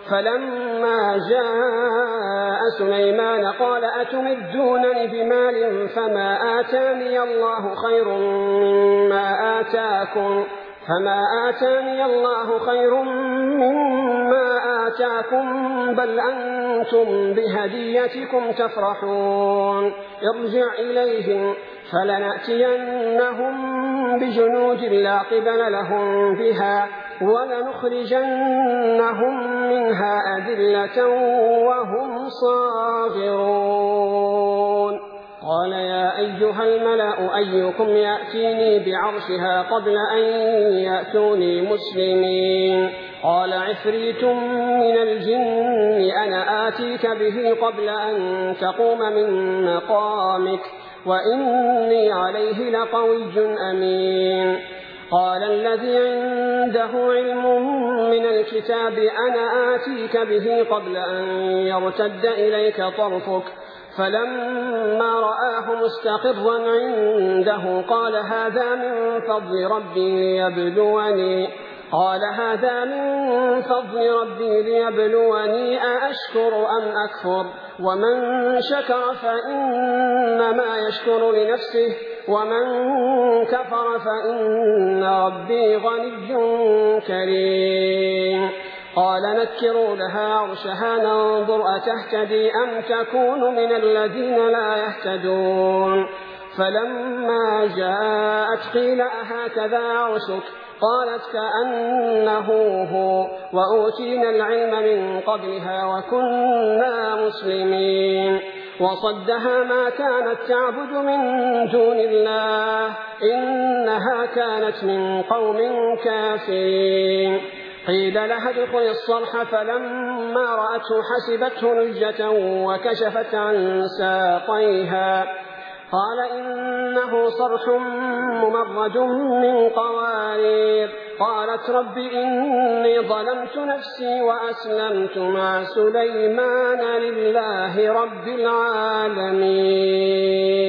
فلما جاء سليمان قال أتمدونني بمال فما آتاني الله خير مما آتاكم بل أنتم بهديتكم تفرحون ارجع إليهم فلنأتينهم بجنود لا قبل لهم بها ولنخرجنهم منها أذلة وهم صاغرون قال يا أيها الملأ أيكم يأتيني بعرشها قبل أن يأتوني مسلمين قال عفريت من الجن أنا آتيك به قبل أن تقوم من مقامك وإني عليه لقوي أمين قال الذي عنده علم من الكتاب أنا آتيك به قبل أن يرتد إليك طرفك فلما رآه مستقرا عنده قال هذا من فضل ربي ليبلوني أأشكر أم أكفر ومن شكر فإنما يشكر لنفسه ومن كفر فإن ربي غني كريم قال نكروا لها عرشها ننظر أتهتدي أم تكون من الذين لا يهتدون فلما جاءت قيل أهكذا عرشك قالت كأنه هو وأوتينا العلم من قبلها وكنا مسلمين وصدها ما كانت تعبد من دون الله إنها كانت من قوم كافرين قيل لها ادخل الصرح فلما رأته حسبته لجة وكشفت عن ساقيها قال إنه صرح ممرد من قوارير قالت رب إني ظلمت نفسي وأسلمت مع سليمان لله رب العالمين.